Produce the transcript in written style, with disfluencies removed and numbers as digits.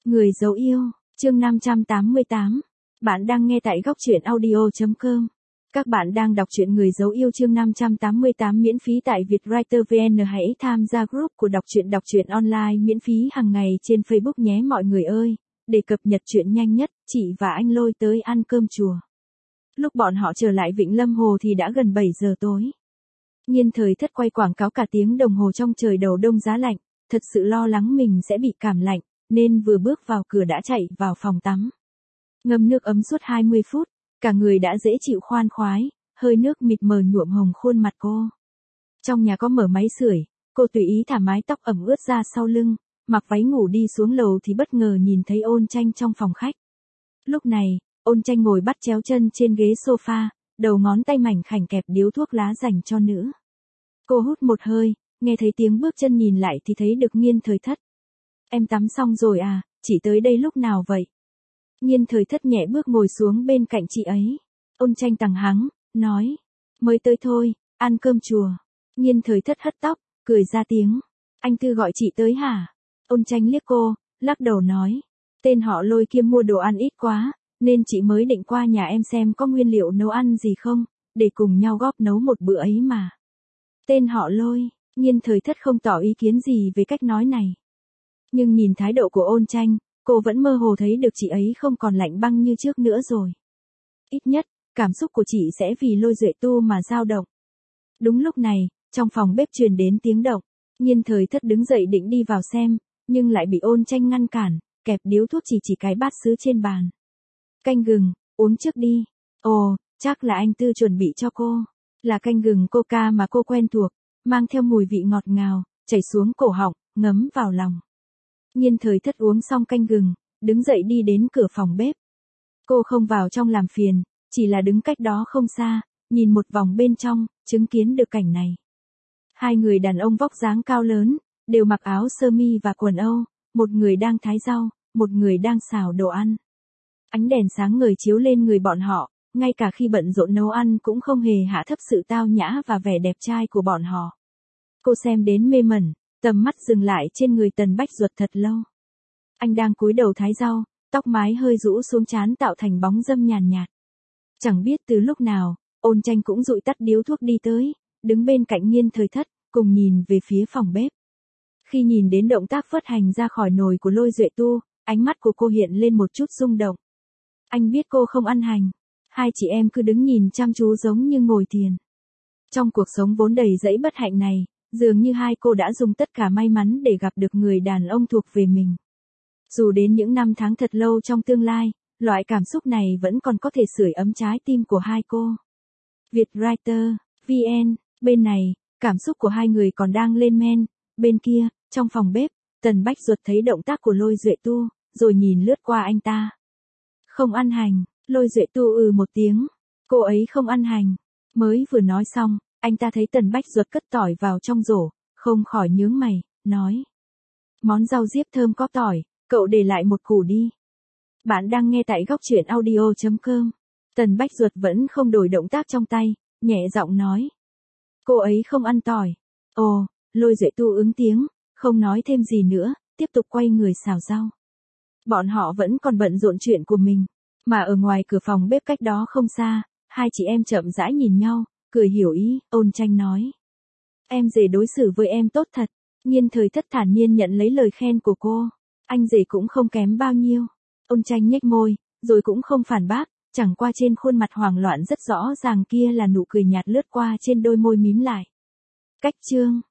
Người dấu yêu, chương 588. Bạn đang nghe tại góc truyện audio.com. Các bạn đang đọc truyện Người dấu yêu chương 588 miễn phí tại Vietwriter VN. Hãy tham gia group của đọc truyện online miễn phí hàng ngày trên Facebook nhé mọi người ơi. Để cập nhật truyện nhanh nhất, chị và anh Lôi tới ăn cơm chùa. Lúc bọn họ trở lại Vịnh Lâm Hồ thì đã gần 7 giờ tối. Nhiên Thời Thất quay quảng cáo cả tiếng đồng hồ trong trời đầu đông giá lạnh, thật sự lo lắng mình sẽ bị cảm lạnh, nên vừa bước vào cửa đã chạy vào phòng tắm. Ngâm nước ấm suốt 20 phút, cả người đã dễ chịu khoan khoái, hơi nước mịt mờ nhuộm hồng khuôn mặt cô. Trong nhà có mở máy sưởi, cô tùy ý thả mái tóc ẩm ướt ra sau lưng, mặc váy ngủ đi xuống lầu thì bất ngờ nhìn thấy Ôn Tranh trong phòng khách. Lúc này, Ôn Tranh ngồi bắt chéo chân trên ghế sofa, đầu ngón tay mảnh khảnh kẹp điếu thuốc lá dành cho nữ. Cô hút một hơi, nghe thấy tiếng bước chân nhìn lại thì thấy được Nhiên Thời Thất. Em tắm xong rồi à, chị tới đây lúc nào vậy? Nhiên Thời Thất nhẹ bước ngồi xuống bên cạnh chị ấy. Ôn Tranh tằng hắng, nói. Mới tới thôi, ăn cơm chùa. Nhiên Thời Thất hất tóc, cười ra tiếng. Anh Tư gọi chị tới hả? Ôn Tranh liếc cô, lắc đầu nói. Tên họ Lôi kia mua đồ ăn ít quá, nên chị mới định qua nhà em xem có nguyên liệu nấu ăn gì không, để cùng nhau góp nấu một bữa ấy mà. Tên họ Lôi, Nhiên Thời Thất không tỏ ý kiến gì về cách nói này. Nhưng nhìn thái độ của Ôn Tranh, cô vẫn mơ hồ thấy được chị ấy không còn lạnh băng như trước nữa rồi. Ít nhất, cảm xúc của chị sẽ vì Lôi Duệ Tu mà dao động. Đúng lúc này, trong phòng bếp truyền đến tiếng động, Nhiên Thời Thất đứng dậy định đi vào xem, nhưng lại bị Ôn Tranh ngăn cản, kẹp điếu thuốc chỉ cái bát sứ trên bàn. Canh gừng, uống trước đi. Ồ, chắc là anh Tư chuẩn bị cho cô. Là canh gừng coca mà cô quen thuộc, mang theo mùi vị ngọt ngào, chảy xuống cổ họng, ngấm vào lòng. Nhiên Thời Thất uống xong canh gừng, đứng dậy đi đến cửa phòng bếp. Cô không vào trong làm phiền, chỉ là đứng cách đó không xa, nhìn một vòng bên trong, chứng kiến được cảnh này. Hai người đàn ông vóc dáng cao lớn, đều mặc áo sơ mi và quần Âu, một người đang thái rau, một người đang xào đồ ăn. Ánh đèn sáng ngời chiếu lên người bọn họ, ngay cả khi bận rộn nấu ăn cũng không hề hạ thấp sự tao nhã và vẻ đẹp trai của bọn họ. Cô xem đến mê mẩn, tầm mắt dừng lại trên người Tần Bách Duật thật lâu. Anh đang cúi đầu thái rau, tóc mái hơi rũ xuống trán tạo thành bóng râm nhàn nhạt. Chẳng biết từ lúc nào, Ôn Tranh cũng dụi tắt điếu thuốc đi tới, đứng bên cạnh Nhiên Thời Thất, cùng nhìn về phía phòng bếp. Khi nhìn đến động tác phất hành ra khỏi nồi của Lôi Duệ Tu, ánh mắt của cô hiện lên một chút rung động. Anh biết cô không ăn hành. Hai chị em cứ đứng nhìn chăm chú giống như ngồi thiền. Trong cuộc sống vốn đầy dẫy bất hạnh này, dường như hai cô đã dùng tất cả may mắn để gặp được người đàn ông thuộc về mình. Dù đến những năm tháng thật lâu trong tương lai, loại cảm xúc này vẫn còn có thể sưởi ấm trái tim của hai cô. Vietwriter, VN, bên này, cảm xúc của hai người còn đang lên men, bên kia, trong phòng bếp, Tần Bách Duật thấy động tác của Lôi Duệ Tu, rồi nhìn lướt qua anh ta. Không ăn hành, Lôi Duệ Tu một tiếng, cô ấy không ăn hành. Mới vừa nói xong, anh ta thấy Tần Bách Duật cất tỏi vào trong rổ, không khỏi nhướng mày, nói. Món rau diếp thơm có tỏi, cậu để lại một củ đi. Bạn đang nghe tại góc truyện audio.com. Tần Bách Duật vẫn không đổi động tác trong tay, nhẹ giọng nói. Cô ấy không ăn tỏi. Ồ, Lôi Duệ Tu ứng tiếng, không nói thêm gì nữa, tiếp tục quay người xào rau. Bọn họ vẫn còn bận rộn chuyện của mình, mà ở ngoài cửa phòng bếp cách đó không xa, hai chị em chậm rãi nhìn nhau, cười hiểu ý. Ôn Tranh nói. Em rể đối xử với em tốt thật. Nhiên Thời Thất thản nhiên nhận lấy lời khen của cô. Anh rể cũng không kém bao nhiêu. Ôn Tranh nhếch môi, rồi cũng không phản bác, chẳng qua trên khuôn mặt hoảng loạn rất rõ ràng kia là nụ cười nhạt lướt qua trên đôi môi mím lại. Cách chương